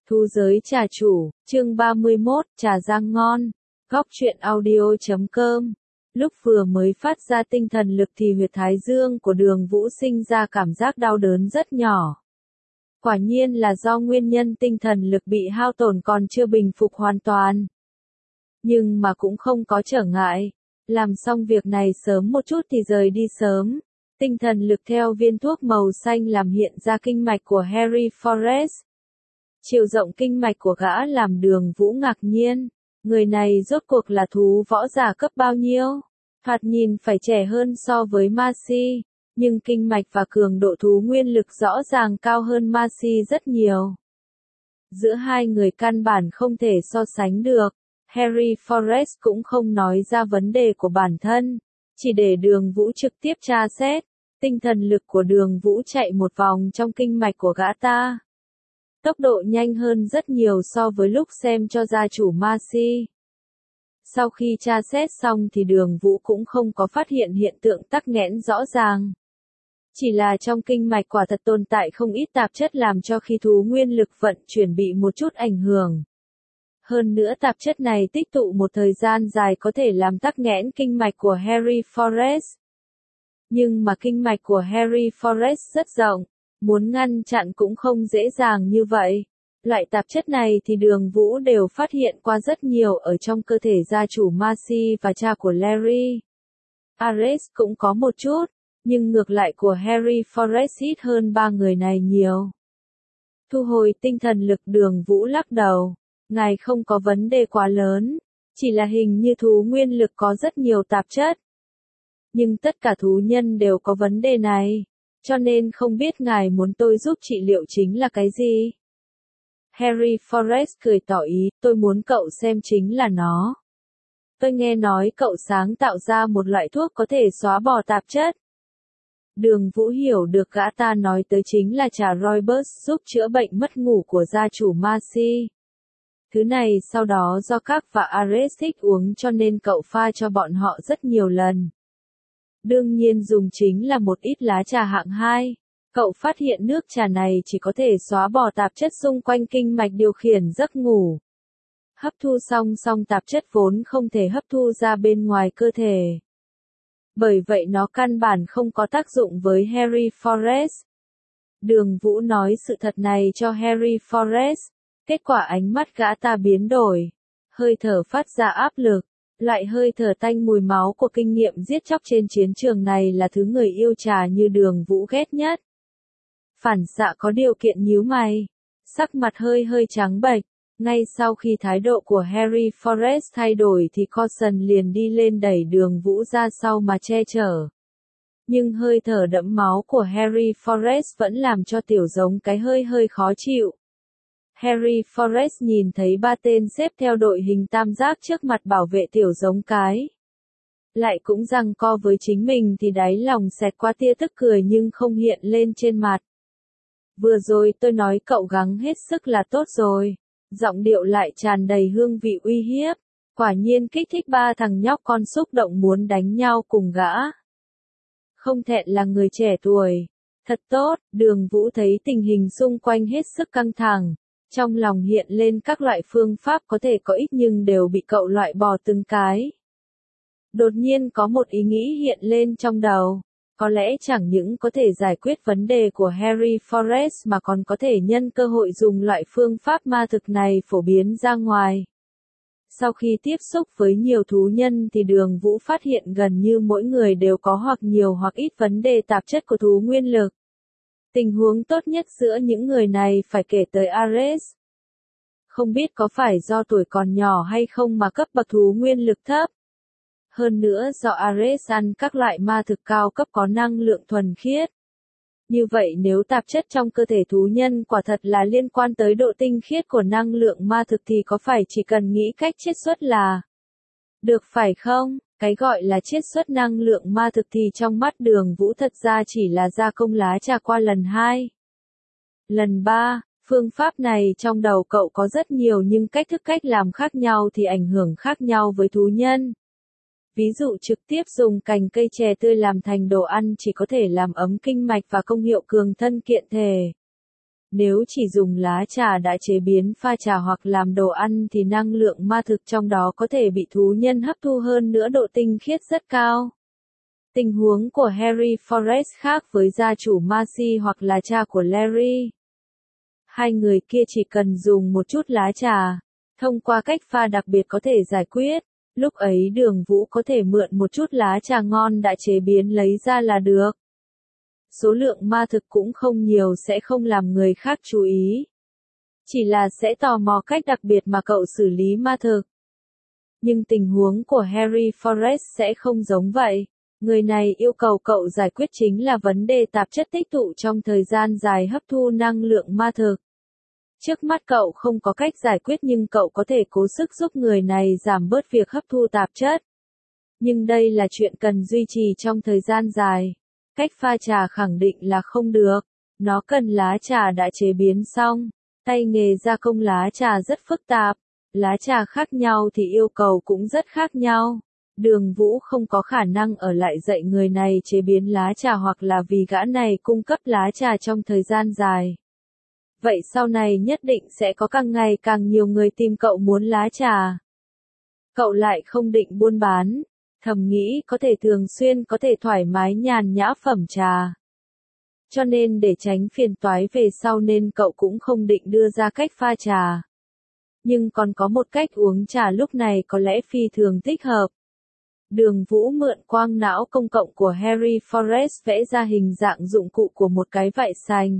Thu giới trà chủ, chương 31, trà rang ngon. Góc truyện audio.com. Lúc vừa mới phát ra tinh thần lực thì huyệt thái dương của Đường Vũ sinh ra cảm giác đau đớn rất nhỏ. Quả nhiên là do nguyên nhân tinh thần lực bị hao tổn còn chưa bình phục hoàn toàn. Nhưng mà cũng không có trở ngại. Làm xong việc này sớm một chút thì rời đi sớm. Tinh thần lực theo viên thuốc màu xanh làm hiện ra kinh mạch của Harry Forrest. Chiều rộng kinh mạch của gã làm Đường Vũ ngạc nhiên. Người này rốt cuộc là thú võ giả cấp bao nhiêu? Thoạt nhìn phải trẻ hơn so với Marcy, nhưng kinh mạch và cường độ thú nguyên lực rõ ràng cao hơn Marcy rất nhiều. Giữa hai người căn bản không thể so sánh được. Harry Forrest cũng không nói ra vấn đề của bản thân, chỉ để Đường Vũ trực tiếp tra xét. Tinh thần lực của Đường Vũ chạy một vòng trong kinh mạch của gã ta. Tốc độ nhanh hơn rất nhiều so với lúc xem cho gia chủ Marcy. Sau khi tra xét xong thì Đường Vũ cũng không có phát hiện hiện tượng tắc nghẽn rõ ràng. Chỉ là trong kinh mạch quả thật tồn tại không ít tạp chất làm cho khi thú nguyên lực vận chuyển bị một chút ảnh hưởng. Hơn nữa tạp chất này tích tụ một thời gian dài có thể làm tắc nghẽn kinh mạch của Harry Forrest. Nhưng mà kinh mạch của Harry Forrest rất rộng. Muốn ngăn chặn cũng không dễ dàng như vậy. Loại tạp chất này thì Đường Vũ đều phát hiện qua rất nhiều ở trong cơ thể gia chủ Marcy và cha của Larry. Ares cũng có một chút, nhưng ngược lại của Harry Forrest ít hơn ba người này nhiều. Thu hồi tinh thần lực, Đường Vũ lắc đầu. Ngài không có vấn đề quá lớn, chỉ là hình như thú nguyên lực có rất nhiều tạp chất. Nhưng tất cả thú nhân đều có vấn đề này. Cho nên không biết ngài muốn tôi giúp trị liệu chính là cái gì? Harry Forrest cười tỏ ý, tôi muốn cậu xem chính là nó. Tôi nghe nói cậu sáng tạo ra một loại thuốc có thể xóa bỏ tạp chất. Đường Vũ hiểu được gã ta nói tới chính là trà Rooibos giúp chữa bệnh mất ngủ của gia chủ Marcy. Thứ này sau đó do các và Ares thích uống cho nên cậu pha cho bọn họ rất nhiều lần. Đương nhiên dùng chính là một ít lá trà hạng 2. Cậu phát hiện nước trà này chỉ có thể xóa bỏ tạp chất xung quanh kinh mạch điều khiển giấc ngủ. Hấp thu xong tạp chất vốn không thể hấp thu ra bên ngoài cơ thể. Bởi vậy nó căn bản không có tác dụng với Harry Forrest. Đường Vũ nói sự thật này cho Harry Forrest. Kết quả ánh mắt gã ta biến đổi. Hơi thở phát ra áp lực. Loại hơi thở tanh mùi máu của kinh nghiệm giết chóc trên chiến trường này là thứ người yêu trà như Đường Vũ ghét nhất. Phản xạ có điều kiện nhíu mày. Sắc mặt hơi trắng bệch. Ngay sau khi thái độ của Harry Forrest thay đổi thì Coulson liền đi lên đẩy Đường Vũ ra sau mà che chở. Nhưng hơi thở đẫm máu của Harry Forrest vẫn làm cho tiểu giống cái hơi khó chịu. Harry Forrest nhìn thấy ba tên xếp theo đội hình tam giác trước mặt bảo vệ tiểu giống cái. Lại cũng giằng co với chính mình thì đáy lòng xẹt qua tia tức cười nhưng không hiện lên trên mặt. Vừa rồi tôi nói cậu gắng hết sức là tốt rồi. Giọng điệu lại tràn đầy hương vị uy hiếp. Quả nhiên kích thích ba thằng nhóc con xúc động muốn đánh nhau cùng gã. Không thẹn là người trẻ tuổi. Thật tốt, Đường Vũ thấy tình hình xung quanh hết sức căng thẳng. Trong lòng hiện lên các loại phương pháp có thể có ích nhưng đều bị cậu loại bỏ từng cái. Đột nhiên có một ý nghĩ hiện lên trong đầu. Có lẽ chẳng những có thể giải quyết vấn đề của Harry Forrest mà còn có thể nhân cơ hội dùng loại phương pháp ma thực này phổ biến ra ngoài. Sau khi tiếp xúc với nhiều thú nhân thì Đường Vũ phát hiện gần như mỗi người đều có hoặc nhiều hoặc ít vấn đề tạp chất của thú nguyên lực. Tình huống tốt nhất giữa những người này phải kể tới Ares. Không biết có phải do tuổi còn nhỏ hay không mà cấp bậc thú nguyên lực thấp. Hơn nữa do Ares ăn các loại ma thực cao cấp có năng lượng thuần khiết. Như vậy nếu tạp chất trong cơ thể thú nhân quả thật là liên quan tới độ tinh khiết của năng lượng ma thực thì có phải chỉ cần nghĩ cách chiết xuất là được phải không? Cái gọi là chiết xuất năng lượng ma thực thì trong mắt Đường Vũ thật ra chỉ là gia công lá trà qua lần 2. Lần 3, phương pháp này trong đầu cậu có rất nhiều nhưng cách làm khác nhau thì ảnh hưởng khác nhau với thú nhân. Ví dụ trực tiếp dùng cành cây chè tươi làm thành đồ ăn chỉ có thể làm ấm kinh mạch và công hiệu cường thân kiện thể. Nếu chỉ dùng lá trà đã chế biến pha trà hoặc làm đồ ăn thì năng lượng ma thực trong đó có thể bị thú nhân hấp thu hơn nữa, độ tinh khiết rất cao. Tình huống của Harry Forrest khác với gia chủ Marcy hoặc là cha của Larry. Hai người kia chỉ cần dùng một chút lá trà, thông qua cách pha đặc biệt có thể giải quyết. Lúc ấy Đường Vũ có thể mượn một chút lá trà ngon đã chế biến lấy ra là được. Số lượng ma thực cũng không nhiều, sẽ không làm người khác chú ý. Chỉ là sẽ tò mò cách đặc biệt mà cậu xử lý ma thực. Nhưng tình huống của Harry Forrest sẽ không giống vậy. Người này yêu cầu cậu giải quyết chính là vấn đề tạp chất tích tụ trong thời gian dài hấp thu năng lượng ma thực. Trước mắt cậu không có cách giải quyết nhưng cậu có thể cố sức giúp người này giảm bớt việc hấp thu tạp chất. Nhưng đây là chuyện cần duy trì trong thời gian dài. Cách pha trà khẳng định là không được. Nó cần lá trà đã chế biến xong. Tay nghề gia công lá trà rất phức tạp. Lá trà khác nhau thì yêu cầu cũng rất khác nhau. Đường Vũ không có khả năng ở lại dạy người này chế biến lá trà hoặc là vì gã này cung cấp lá trà trong thời gian dài. Vậy sau này nhất định sẽ có càng ngày càng nhiều người tìm cậu muốn lá trà. Cậu lại không định buôn bán, thầm nghĩ có thể thường xuyên có thể thoải mái nhàn nhã phẩm trà. Cho nên để tránh phiền toái về sau nên cậu cũng không định đưa ra cách pha trà. Nhưng còn có một cách uống trà lúc này có lẽ phi thường thích hợp. Đường Vũ mượn quang não công cộng của Harry Forrest vẽ ra hình dạng dụng cụ của một cái vại sành.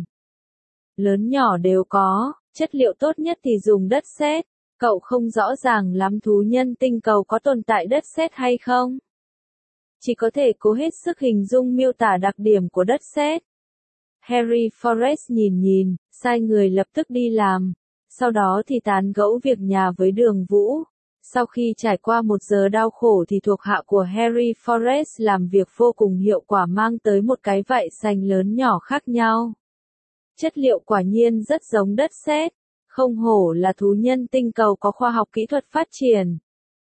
Lớn nhỏ đều có, chất liệu tốt nhất thì dùng đất sét. Cậu không rõ ràng lắm thú nhân tinh cầu có tồn tại đất sét hay không. Chỉ có thể cố hết sức hình dung miêu tả đặc điểm của đất sét. Harry Forrest nhìn, sai người lập tức đi làm. Sau đó thì tán gẫu việc nhà với Đường Vũ. Sau khi trải qua một giờ đau khổ thì thuộc hạ của Harry Forrest làm việc vô cùng hiệu quả, mang tới một cái vại sành lớn nhỏ khác nhau. Chất liệu quả nhiên rất giống đất sét, không hổ là thú nhân tinh cầu có khoa học kỹ thuật phát triển.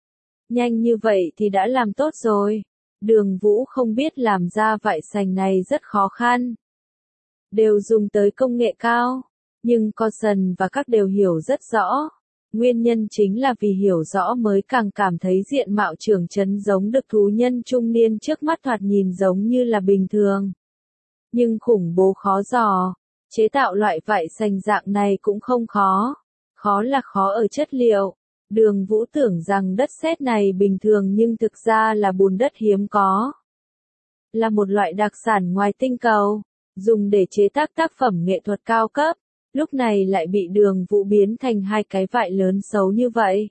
Nhanh như vậy thì đã làm tốt rồi. Đường Vũ không biết làm ra vại sành này rất khó khăn. Đều dùng tới công nghệ cao, nhưng Coulson và các đều hiểu rất rõ. Nguyên nhân chính là vì hiểu rõ mới càng cảm thấy diện mạo trưởng trấn giống được thú nhân trung niên trước mắt thoạt nhìn giống như là bình thường. Nhưng khủng bố khó dò. Chế tạo loại vại sành dạng này cũng không khó. Khó là khó ở chất liệu. Đường Vũ tưởng rằng đất sét này bình thường nhưng thực ra là bùn đất hiếm có. Là một loại đặc sản ngoài tinh cầu, dùng để chế tác tác phẩm nghệ thuật cao cấp. Lúc này lại bị Đường Vũ biến thành hai cái vại lớn xấu như vậy.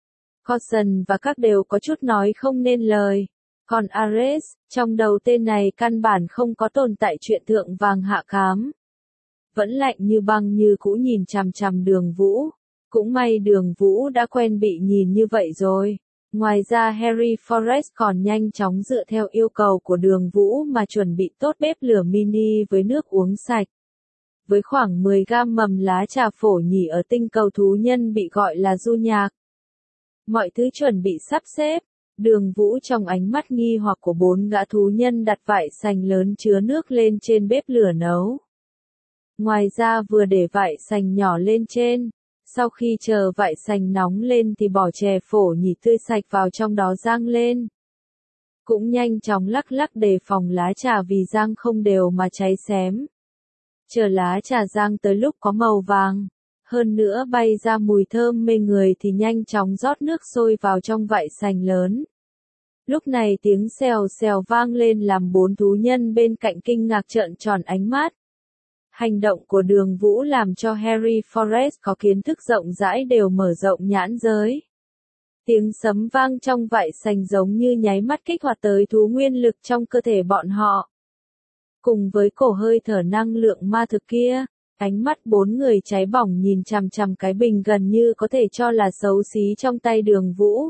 Coulson và các đều có chút nói không nên lời. Còn Ares, trong đầu tên này căn bản không có tồn tại chuyện thượng vàng hạ cám. Vẫn lạnh như băng như cũ nhìn chằm chằm Đường Vũ. Cũng may Đường Vũ đã quen bị nhìn như vậy rồi. Ngoài ra Harry Forrest còn nhanh chóng dựa theo yêu cầu của Đường Vũ mà chuẩn bị tốt bếp lửa mini với nước uống sạch. Với khoảng 10 gam mầm lá trà phổ nhỉ ở tinh cầu thú nhân bị gọi là du nhạc. Mọi thứ chuẩn bị sắp xếp. Đường Vũ trong ánh mắt nghi hoặc của 4 gã thú nhân đặt vại sành lớn chứa nước lên trên bếp lửa nấu. Ngoài ra vừa để vại sành nhỏ lên trên. Sau khi chờ vại sành nóng lên thì bỏ chè phổ nhỉ tươi sạch vào trong đó rang lên. Cũng nhanh chóng lắc lắc đề phòng lá trà vì rang không đều mà cháy xém. Chờ lá trà rang tới lúc có màu vàng, hơn nữa bay ra mùi thơm mê người thì nhanh chóng rót nước sôi vào trong vại sành lớn. Lúc này tiếng xèo xèo vang lên làm 4 thú nhân bên cạnh kinh ngạc trợn tròn ánh mắt. Hành động của Đường Vũ làm cho Harry Forrest có kiến thức rộng rãi đều mở rộng nhãn giới. Tiếng sấm vang trong vại sành giống như nháy mắt kích hoạt tới thú nguyên lực trong cơ thể bọn họ. Cùng với cổ hơi thở năng lượng ma thực kia, ánh mắt 4 người cháy bỏng nhìn chằm chằm cái bình gần như có thể cho là xấu xí trong tay Đường Vũ.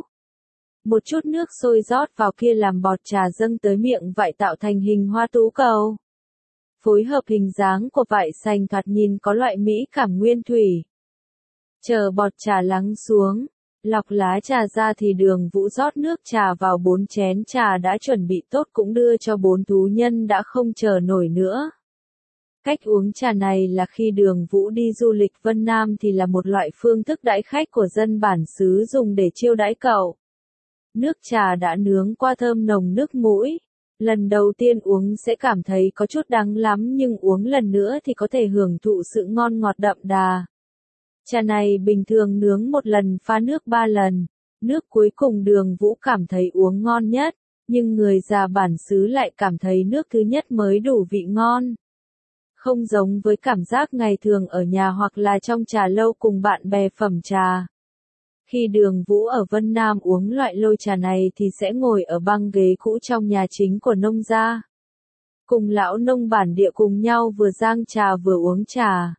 Một chút nước sôi rót vào kia làm bọt trà dâng tới miệng vại tạo thành hình hoa tú cầu. Phối hợp hình dáng của vại sành thoạt nhìn có loại mỹ cảm nguyên thủy. Chờ bọt trà lắng xuống, lọc lá trà ra thì Đường Vũ rót nước trà vào 4 chén trà đã chuẩn bị tốt cũng đưa cho 4 thú nhân đã không chờ nổi nữa. Cách uống trà này là khi Đường Vũ đi du lịch Vân Nam thì là một loại phương thức đãi khách của dân bản xứ dùng để chiêu đãi cậu. Nước trà đã nướng qua thơm nồng nước mũi. Lần đầu tiên uống sẽ cảm thấy có chút đắng lắm nhưng uống lần nữa thì có thể hưởng thụ sự ngon ngọt đậm đà. Trà này bình thường nướng một lần pha nước 3 lần. Nước cuối cùng Đường Vũ cảm thấy uống ngon nhất, nhưng người già bản xứ lại cảm thấy nước thứ nhất mới đủ vị ngon. Không giống với cảm giác ngày thường ở nhà hoặc là trong trà lâu cùng bạn bè phẩm trà. Khi Đường Vũ ở Vân Nam uống loại lôi trà này thì sẽ ngồi ở băng ghế cũ trong nhà chính của nông gia. Cùng lão nông bản địa cùng nhau vừa rang trà vừa uống trà.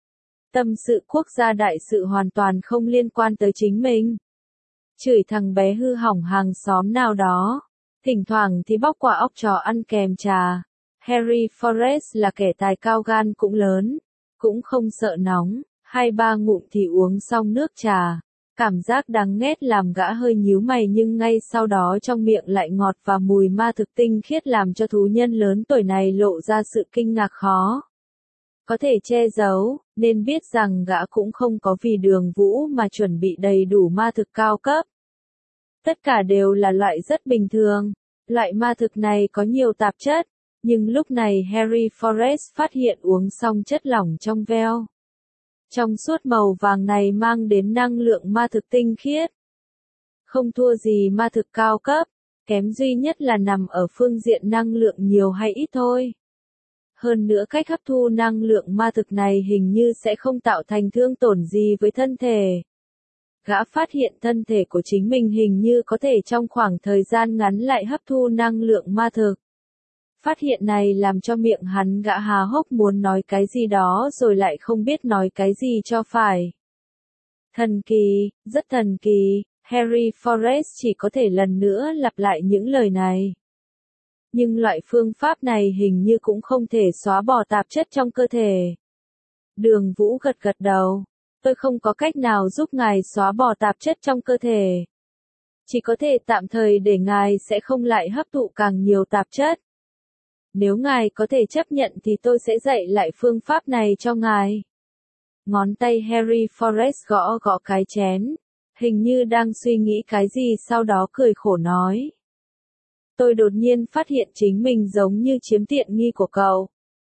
Tâm sự quốc gia đại sự hoàn toàn không liên quan tới chính mình. Chửi thằng bé hư hỏng hàng xóm nào đó. Thỉnh thoảng thì bóc quả óc chó ăn kèm trà. Harry Forrest là kẻ tài cao gan cũng lớn, cũng không sợ nóng, 2-3 ngụm thì uống xong nước trà. Cảm giác đắng nghét làm gã hơi nhíu mày nhưng ngay sau đó trong miệng lại ngọt và mùi ma thực tinh khiết làm cho thú nhân lớn tuổi này lộ ra sự kinh ngạc khó có thể che giấu, nên biết rằng gã cũng không có vì Đường Vũ mà chuẩn bị đầy đủ ma thực cao cấp. Tất cả đều là loại rất bình thường. Loại ma thực này có nhiều tạp chất, nhưng lúc này Harry Forrest phát hiện uống xong chất lỏng trong veo. Trong suốt màu vàng này mang đến năng lượng ma thực tinh khiết. Không thua gì ma thực cao cấp, kém duy nhất là nằm ở phương diện năng lượng nhiều hay ít thôi. Hơn nữa cách hấp thu năng lượng ma thực này hình như sẽ không tạo thành thương tổn gì với thân thể. Gã phát hiện thân thể của chính mình hình như có thể trong khoảng thời gian ngắn lại hấp thu năng lượng ma thực. Phát hiện này làm cho miệng hắn gã há hốc muốn nói cái gì đó rồi lại không biết nói cái gì cho phải. Thần kỳ, rất thần kỳ, Harry Forrest chỉ có thể lần nữa lặp lại những lời này. Nhưng loại phương pháp này hình như cũng không thể xóa bỏ tạp chất trong cơ thể. Đường Vũ gật gật đầu. Tôi không có cách nào giúp ngài xóa bỏ tạp chất trong cơ thể. Chỉ có thể tạm thời để ngài sẽ không lại hấp thụ càng nhiều tạp chất. Nếu ngài có thể chấp nhận thì tôi sẽ dạy lại phương pháp này cho ngài. Ngón tay Harry Forrest gõ gõ cái chén, hình như đang suy nghĩ cái gì sau đó cười khổ nói. Tôi đột nhiên phát hiện chính mình giống như chiếm tiện nghi của cậu.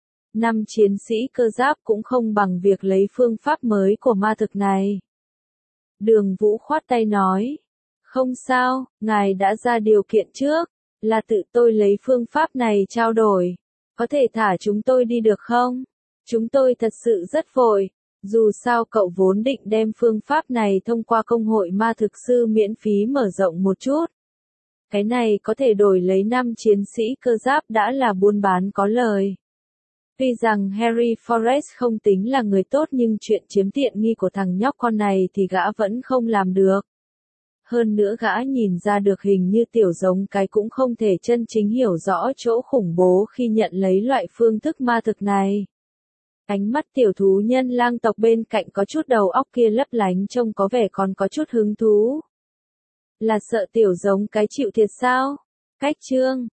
5 chiến sĩ cơ giáp cũng không bằng việc lấy phương pháp mới của ma thực này. Đường Vũ khoát tay nói. Không sao, ngài đã ra điều kiện trước, là tự tôi lấy phương pháp này trao đổi. Có thể thả chúng tôi đi được không? Chúng tôi thật sự rất vội. Dù sao cậu vốn định đem phương pháp này thông qua công hội ma thực sư miễn phí mở rộng một chút. Cái này có thể đổi lấy 5 chiến sĩ cơ giáp đã là buôn bán có lời. Tuy rằng Harry Forrest không tính là người tốt nhưng chuyện chiếm tiện nghi của thằng nhóc con này thì gã vẫn không làm được. Hơn nữa gã nhìn ra được hình như tiểu giống cái cũng không thể chân chính hiểu rõ chỗ khủng bố khi nhận lấy loại phương thức ma thực này. Ánh mắt tiểu thú nhân lang tộc bên cạnh có chút đầu óc kia lấp lánh trông có vẻ còn có chút hứng thú. Là sợ tiểu giống cái chịu thiệt sao? Cách chương